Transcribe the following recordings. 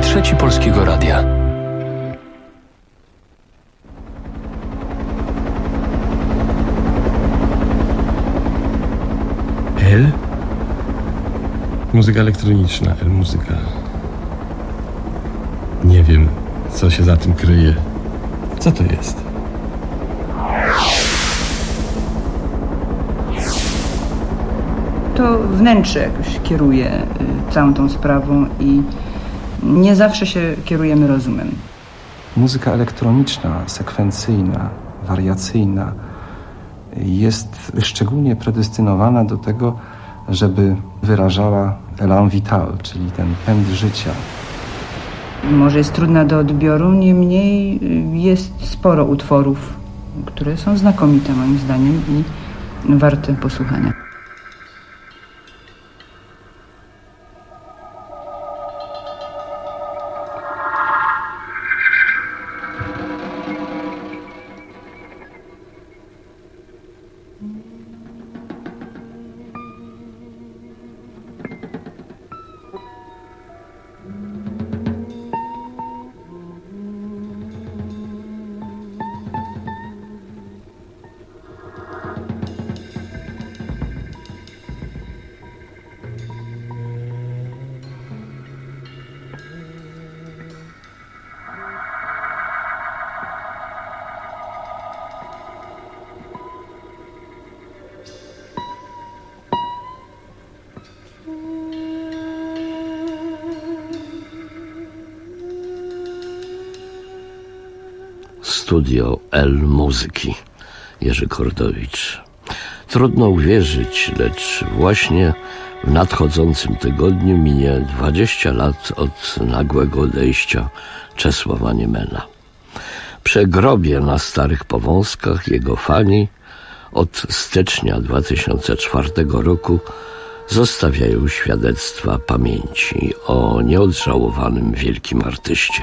Trzeci Polskiego Radia. L? Muzyka elektroniczna, L-muzyka. Nie wiem, co się za tym kryje. Co to jest? To wnętrze jakoś kieruje całą tą sprawą i nie zawsze się kierujemy rozumem. Muzyka elektroniczna, sekwencyjna, wariacyjna jest szczególnie predestynowana do tego, żeby wyrażała élan vital, czyli ten pęd życia. Może jest trudna do odbioru, niemniej jest sporo utworów, które są znakomite moim zdaniem i warte posłuchania. Studio L muzyki, Jerzy Kordowicz. Trudno uwierzyć, lecz właśnie w nadchodzącym tygodniu minie 20 lat od nagłego odejścia Czesława Niemena. Przy grobie na Starych Powązkach jego fani od stycznia 2004 roku zostawiają świadectwa pamięci o nieodżałowanym wielkim artyście.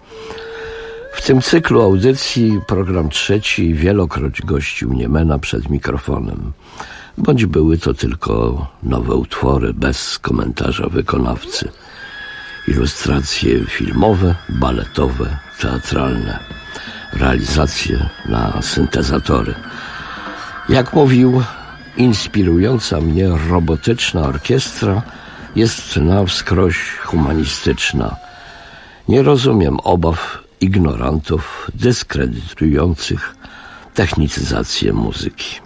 W tym cyklu audycji program trzeci wielokroć gościł Niemena przed mikrofonem, bądź były to tylko nowe utwory bez komentarza wykonawcy, ilustracje filmowe, baletowe, teatralne, realizacje na syntezatory. Jak mówił, inspirująca mnie robotyczna orkiestra jest na wskroś humanistyczna. Nie rozumiem obaw ignorantów dyskredytujących technicyzację muzyki.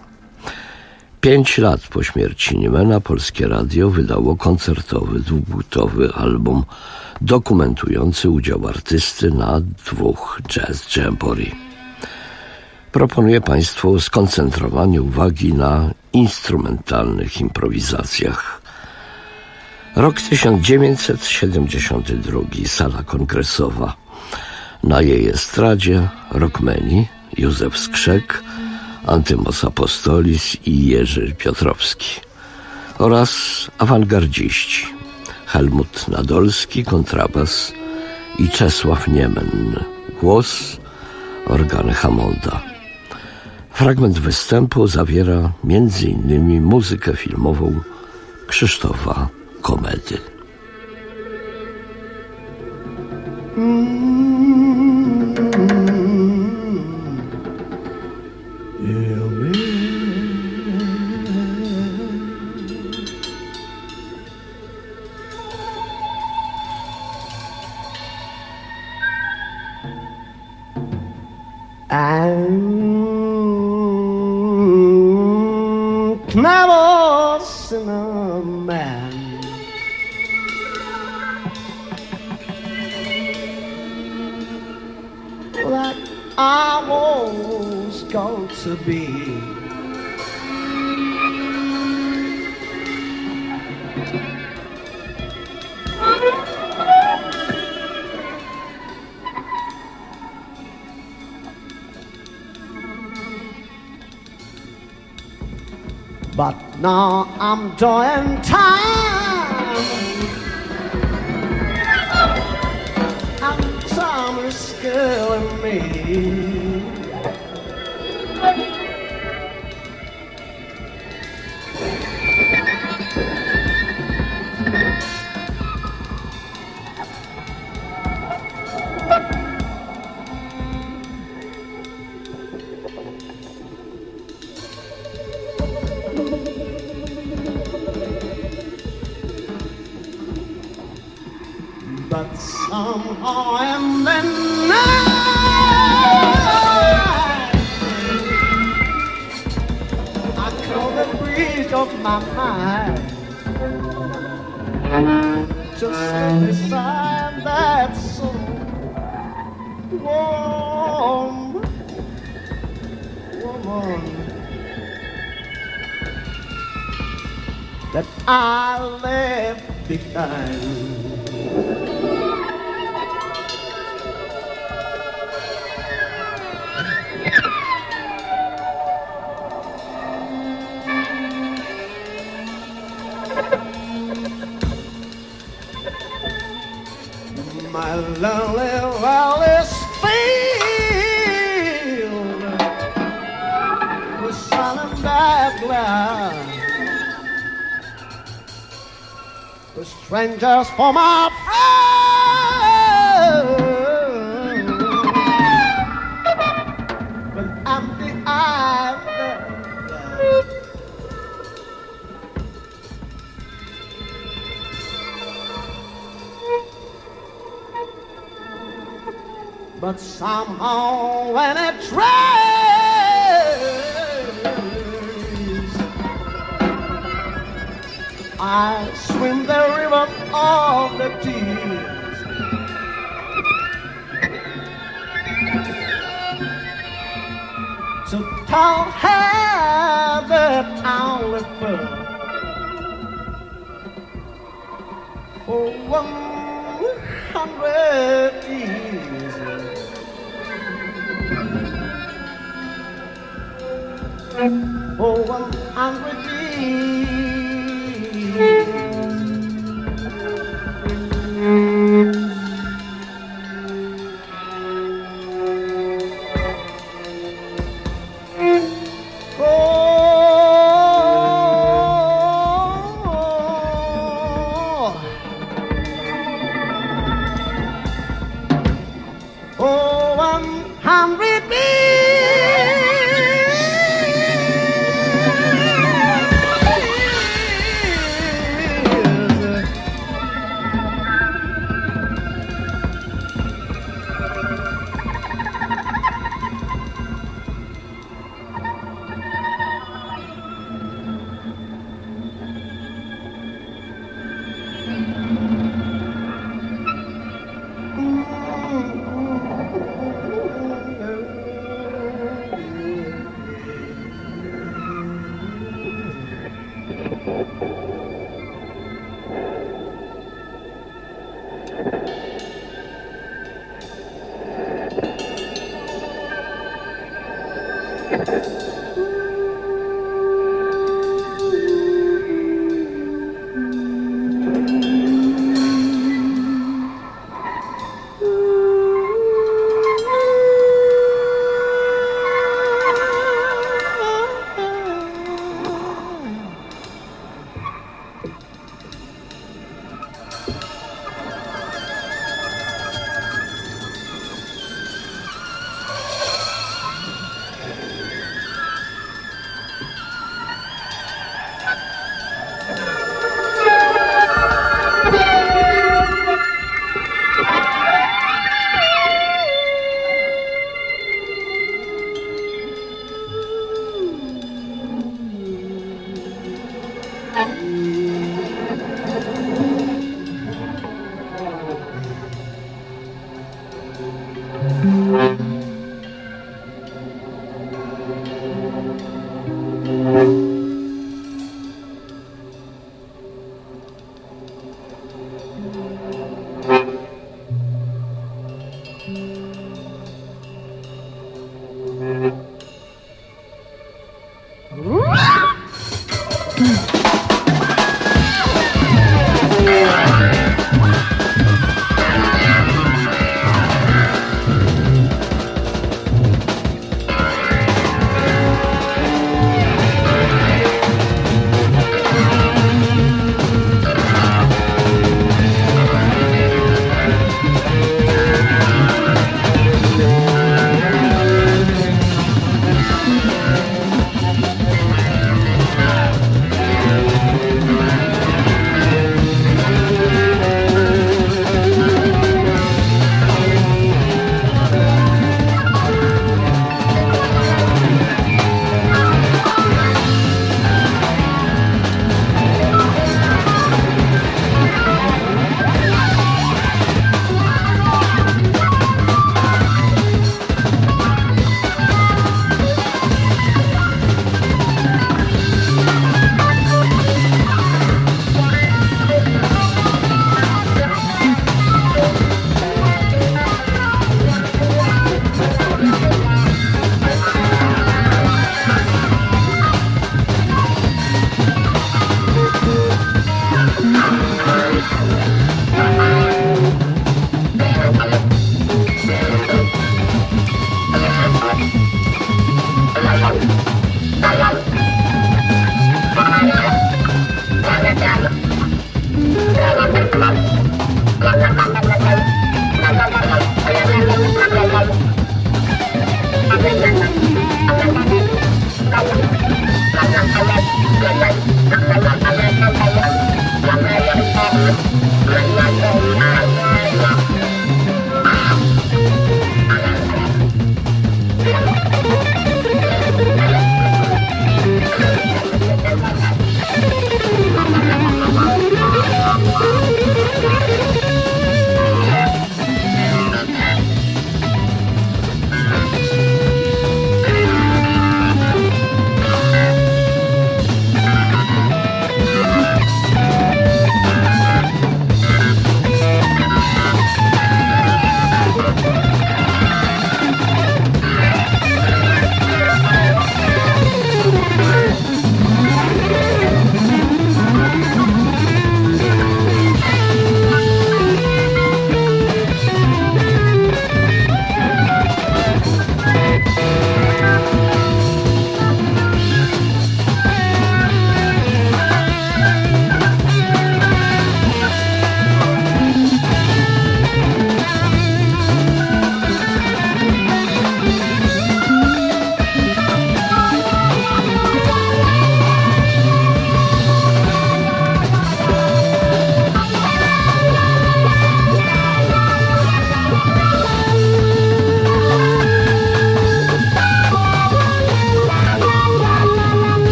5 lat po śmierci Niemena Polskie Radio wydało koncertowy, dwupłytowy album dokumentujący udział artysty na 2 jazz jamboree. Proponuję Państwu skoncentrowanie uwagi na instrumentalnych improwizacjach. Rok 1972, Sala Kongresowa. Na jej estradzie rockmeni Józef Skrzek, Antymos Apostolis i Jerzy Piotrowski oraz awangardziści Helmut Nadolski, kontrabas i Czesław Niemen, głos, organy Hammonda. Fragment występu zawiera m.in. muzykę filmową Krzysztofa Komedy. I've never seen a man like I was going to be. But now I'm doing time, and time is killing me. but somehow and then I know the bridge of my mind just beside that so warm woman that I left behind. My lonely valley field with sun and background, with strangers for my friends, with empty eyes. But somehow when it rains, I swim the river of the tears. So tell her that I'll live for 100 years. For 100 years. Oh, 100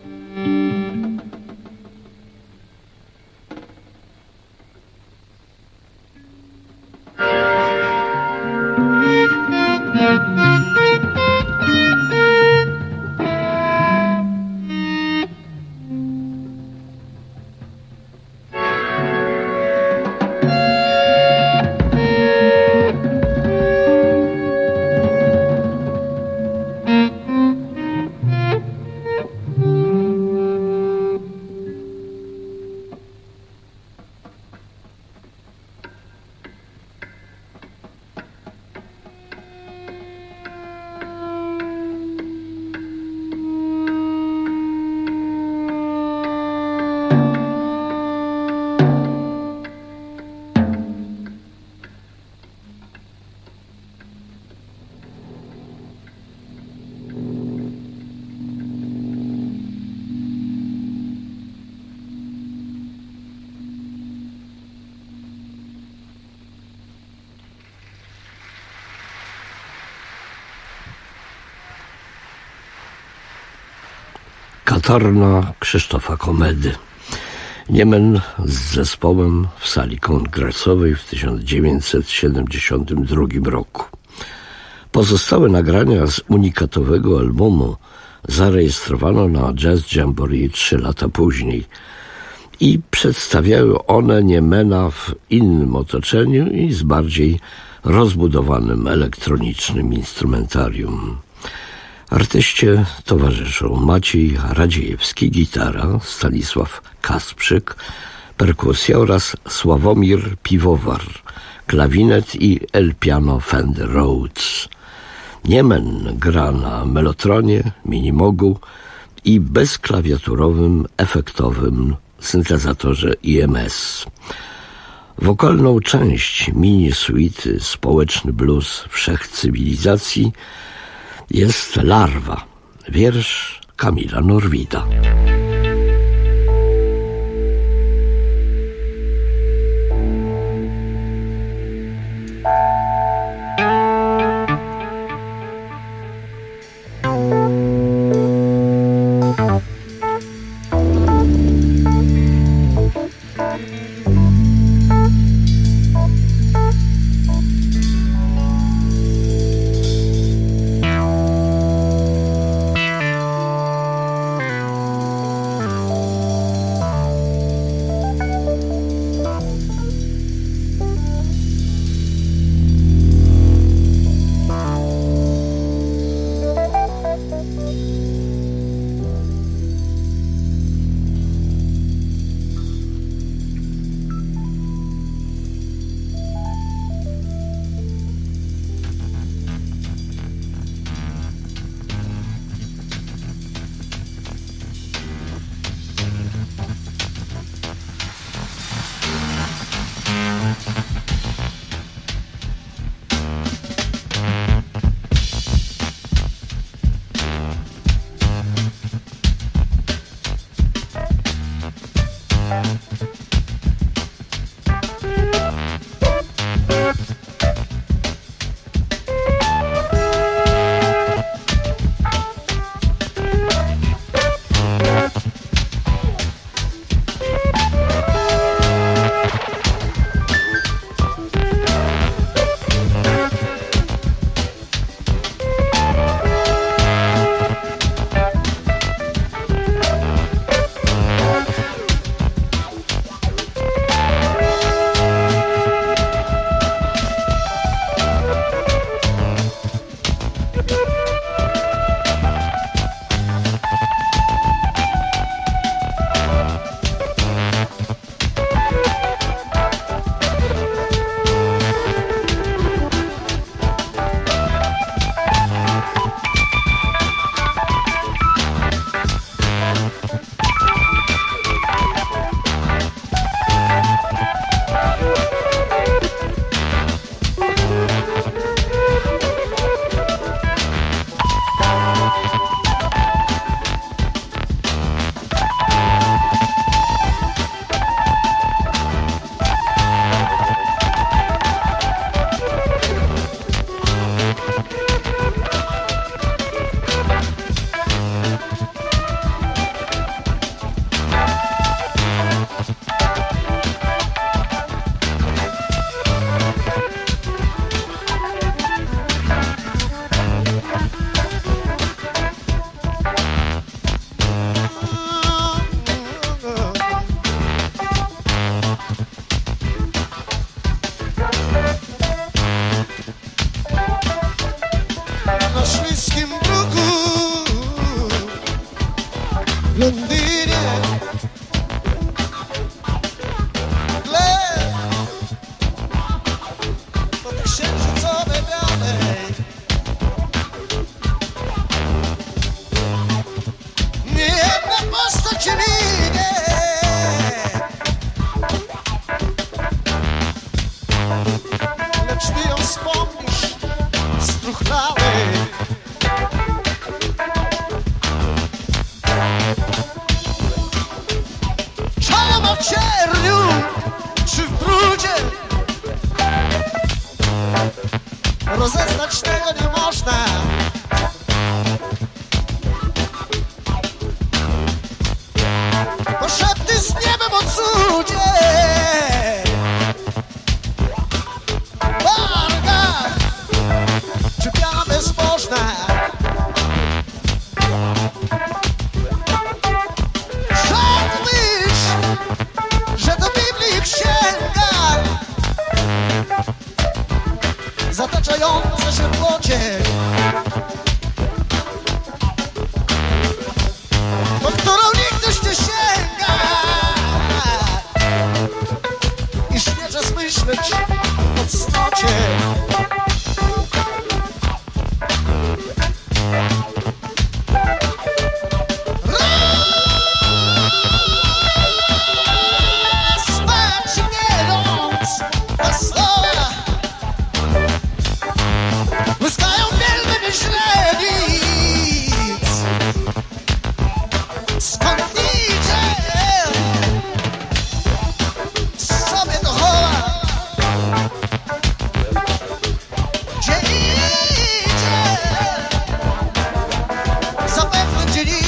Katorna Krzysztofa Komedy. Niemen z zespołem w sali kongresowej w 1972 roku. Pozostałe nagrania z unikatowego albumu zarejestrowano na Jazz Jamboree 3 lata później i przedstawiały one Niemena w innym otoczeniu i z bardziej rozbudowanym elektronicznym instrumentarium. Artyście towarzyszą Maciej Radziejewski, gitara, Stanisław Kasprzyk, perkusja oraz Sławomir Piwowar, klawinet i El Piano Fender Rhodes. Niemen gra na melotronie, minimogu i bezklawiaturowym, efektowym syntezatorze IMS. Wokalną część mini-suity Społeczny blues wszechcywilizacji jest Larwa, wiersz Kamila Norwida. Rozeznać tego nie można. Poszepty z niebem o cudzie. Warga, czy piana bezbożna. Żadnych, że do Biblii księga zataczające się w błocie, po którą nigdyś nie sięga i śmieszę zmyśleć o cnocie. Spać nie noc, a słowa błyskają wielby myślenic. Skąd idzie, sobie to chowa. Gdzie idzie, zapewne gdzie nic.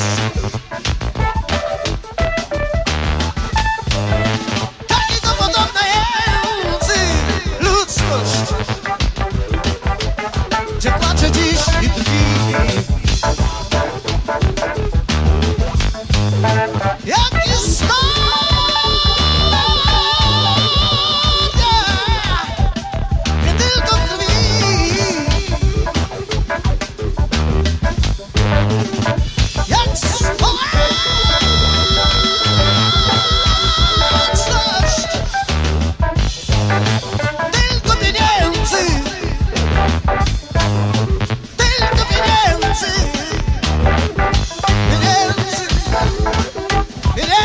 Taki to podobna język ludzkość, gdzie płacze dziś i drwi. Jak historia, nie tylko krwi. Jak społeczność, tylko pieniędzy. Tylko pieniędzy, pieniędzy, pieniędzy.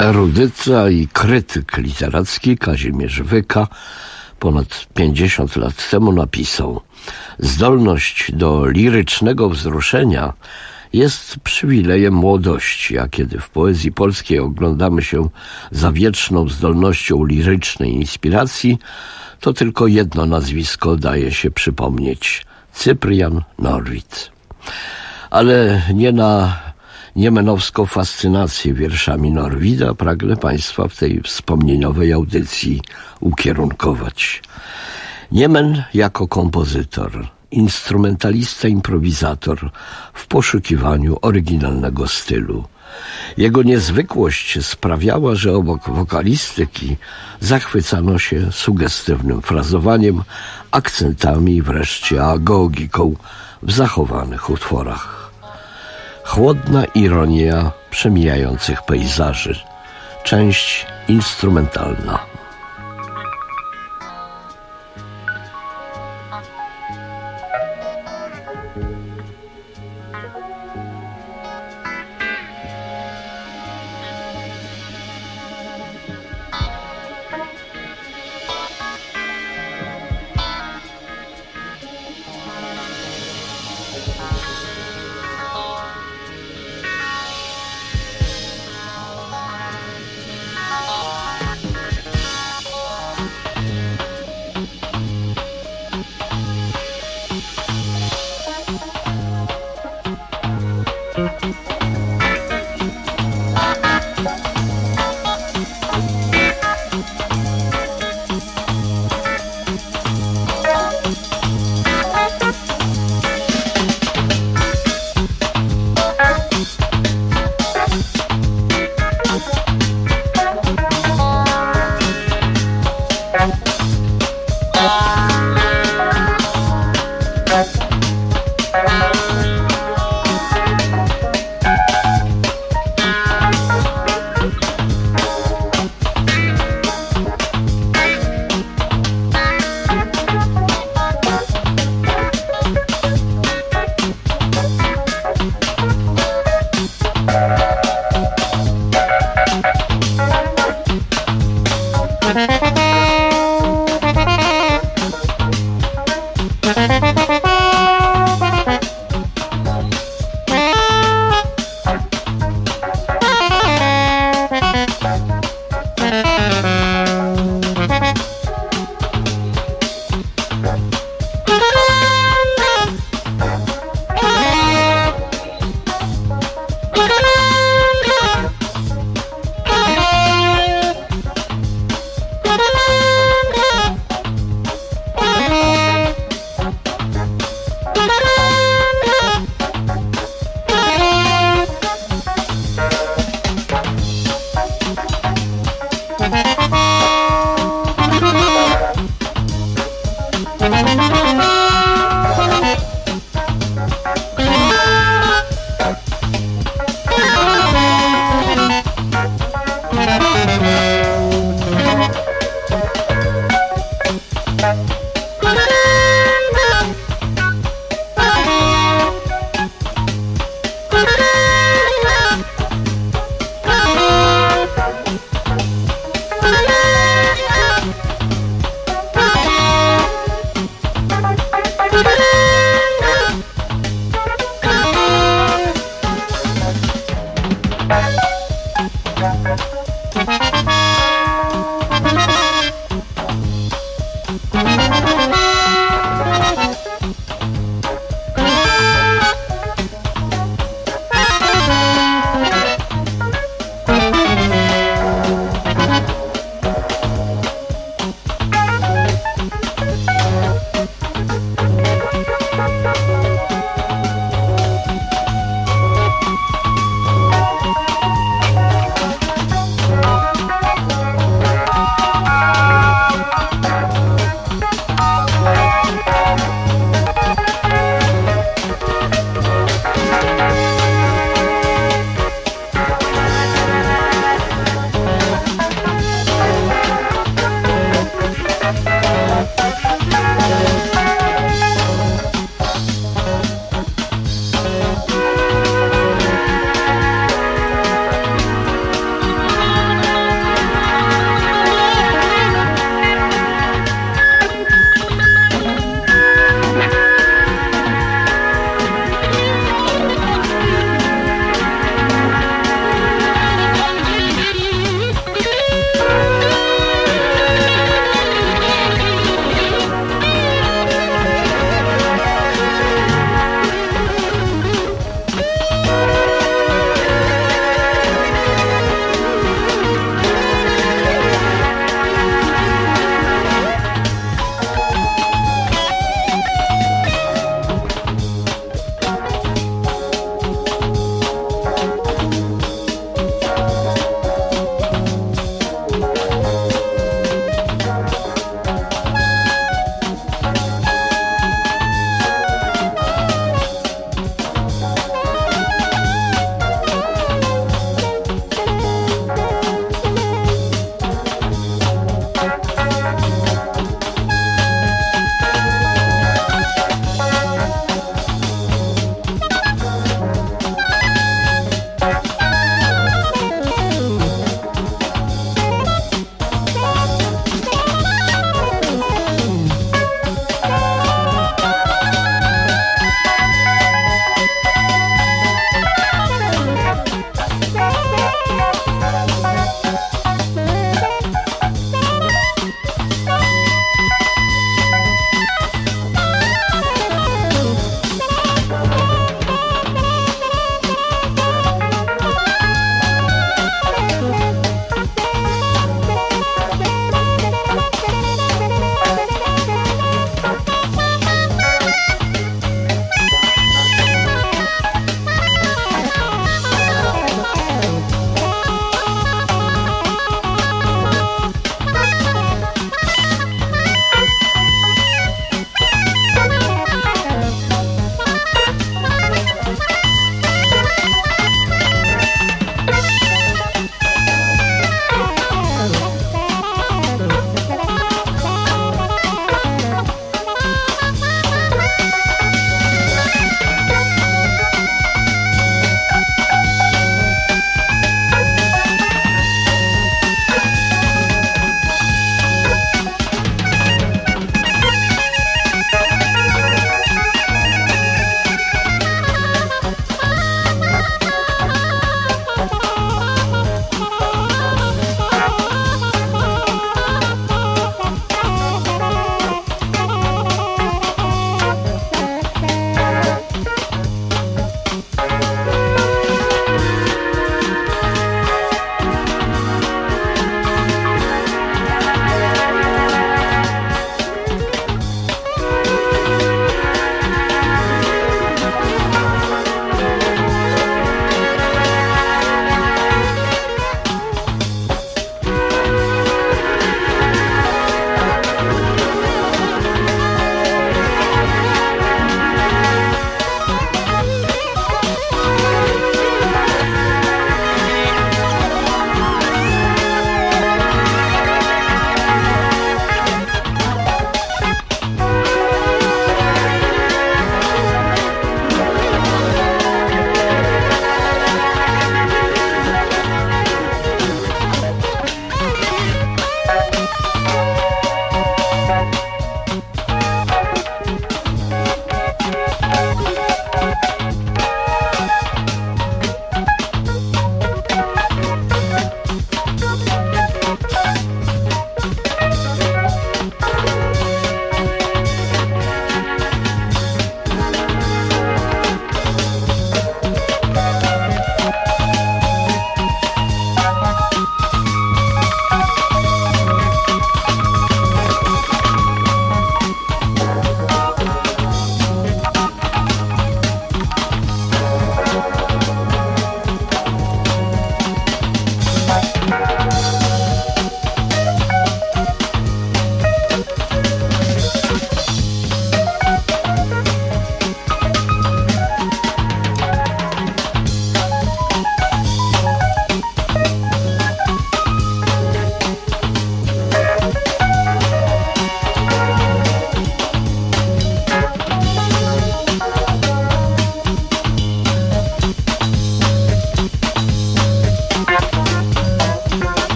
Erudyta i krytyk literacki Kazimierz Wyka ponad 50 lat temu napisał: zdolność do lirycznego wzruszenia jest przywilejem młodości, a kiedy w poezji polskiej oglądamy się za wieczną zdolnością lirycznej inspiracji, to tylko jedno nazwisko daje się przypomnieć: Cyprian Norwid. Ale nie na niemenowską fascynację wierszami Norwida pragnę Państwa w tej wspomnieniowej audycji ukierunkować. Niemen jako kompozytor, instrumentalista, improwizator w poszukiwaniu oryginalnego stylu. Jego niezwykłość sprawiała, że obok wokalistyki zachwycano się sugestywnym frazowaniem, akcentami i wreszcie agogiką w zachowanych utworach. Chłodna ironia przemijających pejzaży. Część instrumentalna.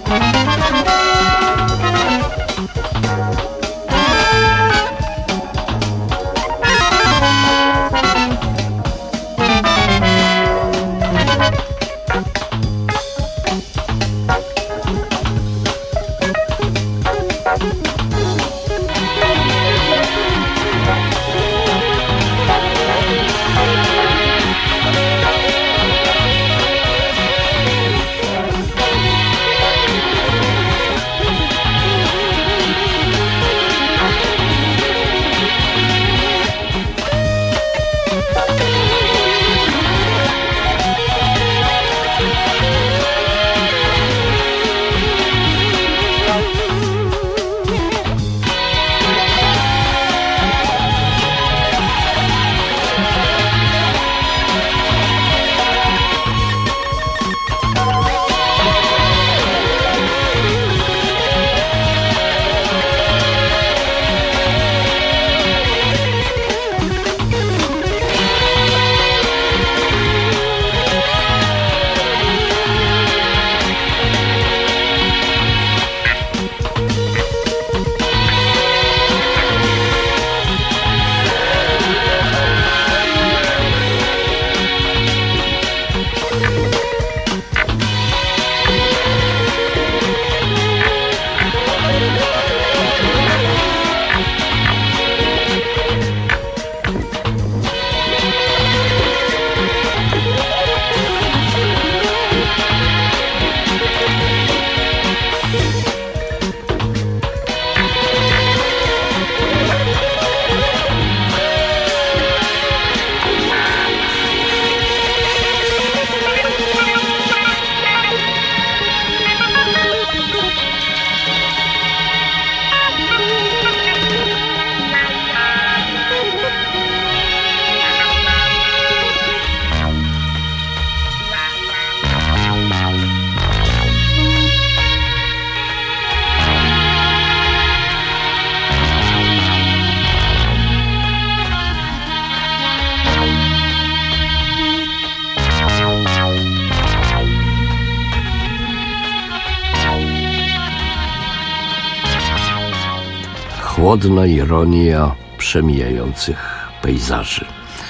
Chłodna ironia przemijających pejzaży.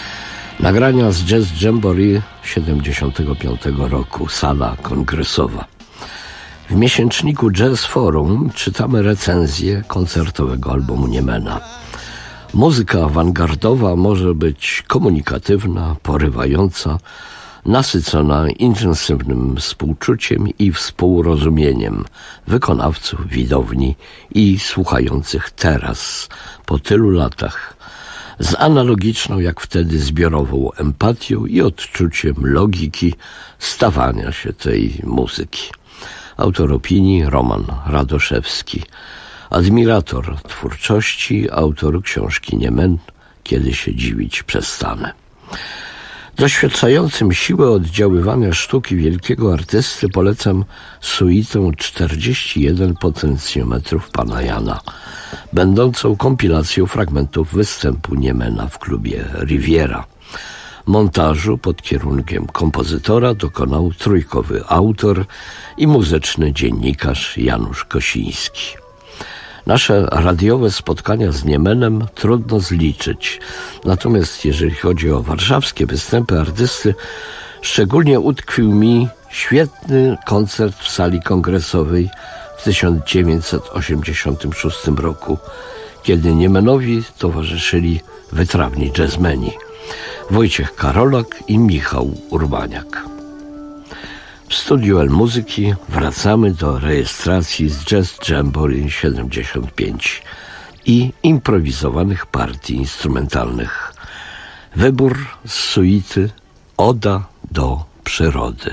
Nagrania z Jazz Jamboree 75 roku, sala kongresowa. W miesięczniku Jazz Forum czytamy recenzję koncertowego albumu Niemena. Muzyka awangardowa może być komunikatywna, porywająca, nasycona intensywnym współczuciem i współrozumieniem wykonawców, widowni i słuchających teraz, po tylu latach, z analogiczną jak wtedy zbiorową empatią i odczuciem logiki stawania się tej muzyki. Autor opinii Roman Radoszewski, admirator twórczości, autor książki Niemen, Kiedy się dziwić przestanę. Doświadczającym siłę oddziaływania sztuki wielkiego artysty polecam suitę 41 potencjometrów pana Jana, będącą kompilacją fragmentów występu Niemena w klubie Riviera. Montażu pod kierunkiem kompozytora dokonał trójkowy autor i muzyczny dziennikarz Janusz Kosiński. Nasze radiowe spotkania z Niemenem trudno zliczyć. Natomiast jeżeli chodzi o warszawskie występy artysty, szczególnie utkwił mi świetny koncert w sali kongresowej w 1986 roku, kiedy Niemenowi towarzyszyli wytrawni jazzmeni Wojciech Karolak i Michał Urbaniak. W studiu El Muzyki wracamy do rejestracji z Jazz Jamboree 75 i improwizowanych partii instrumentalnych. Wybór z suity Oda do przyrody.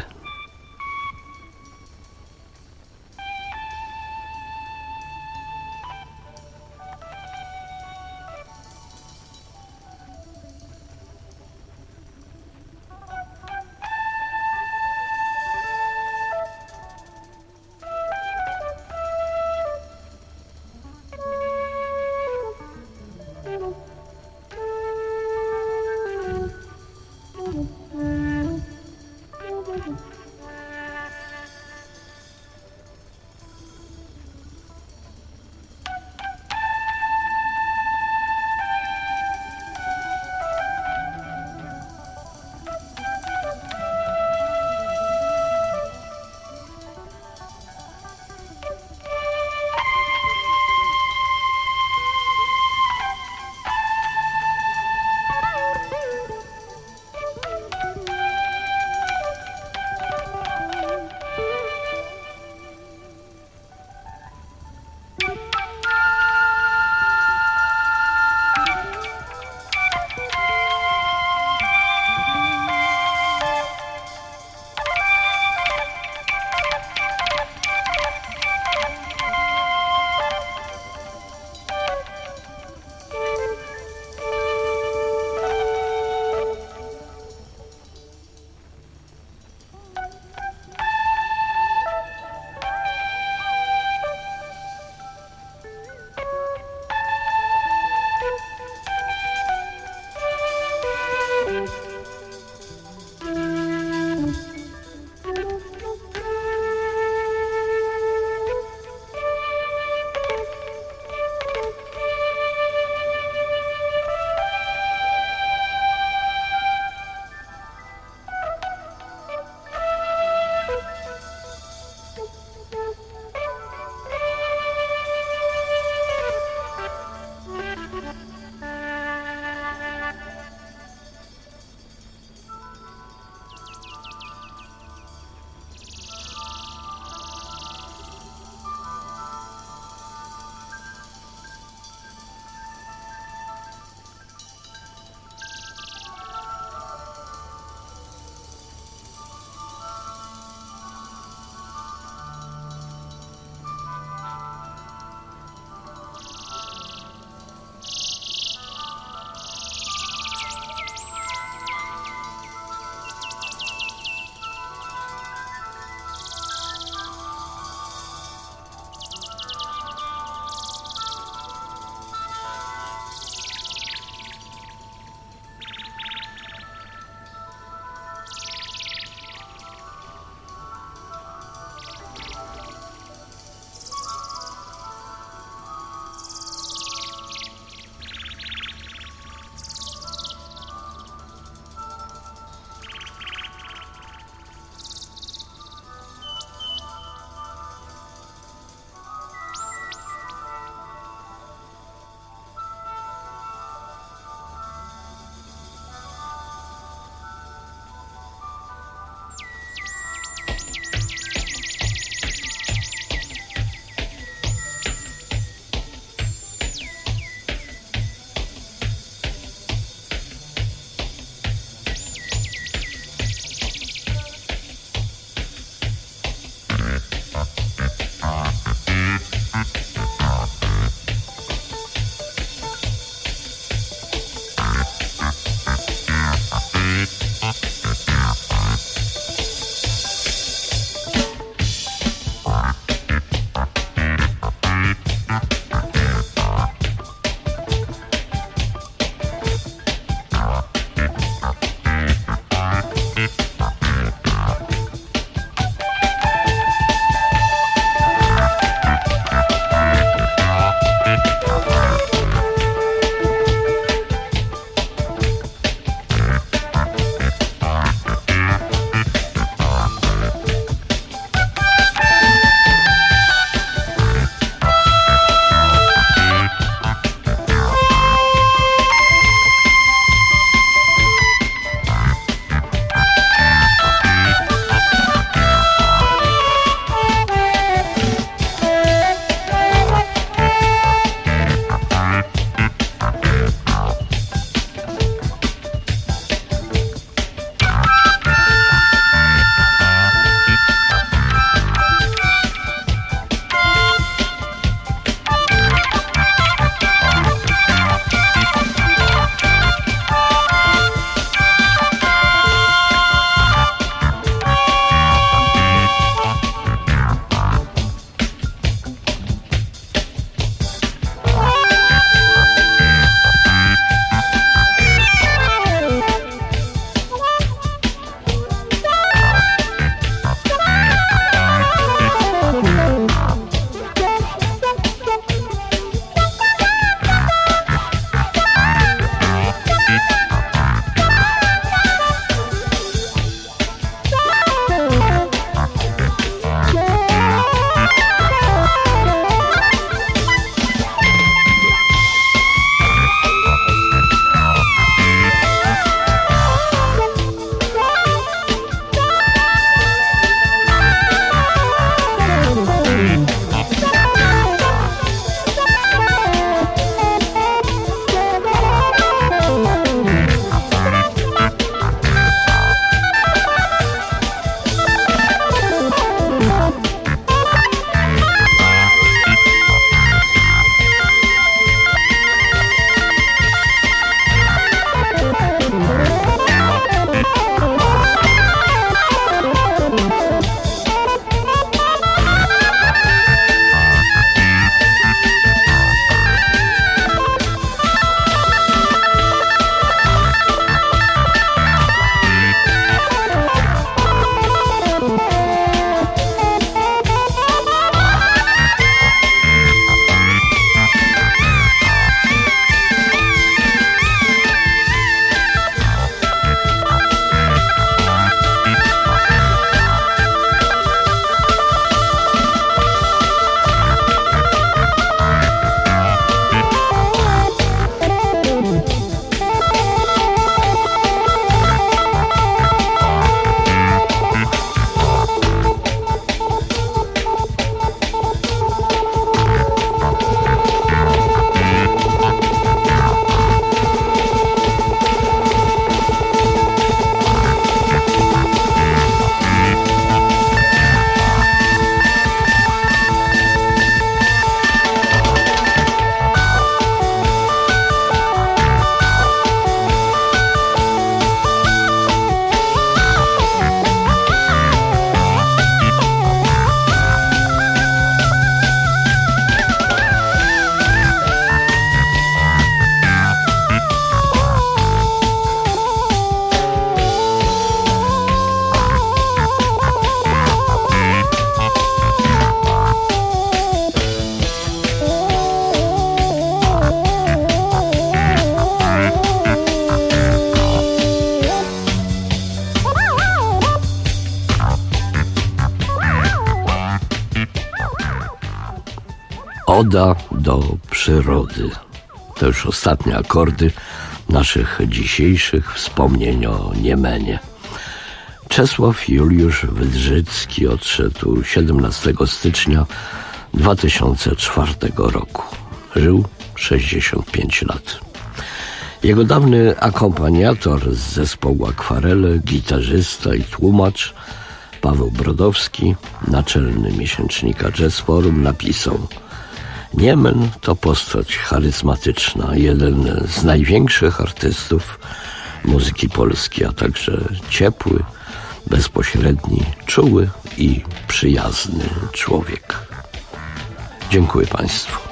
Oda do przyrody. To już ostatnie akordy naszych dzisiejszych wspomnień o Niemenie. Czesław Juliusz Wydrzycki odszedł 17 stycznia 2004 roku. Żył 65 lat. Jego dawny akompaniator z zespołu Akwarele, gitarzysta i tłumacz Paweł Brodowski, naczelny miesięcznika Jazz Forum, napisał: Niemen to postać charyzmatyczna, jeden z największych artystów muzyki polskiej, a także ciepły, bezpośredni, czuły i przyjazny człowiek. Dziękuję Państwu.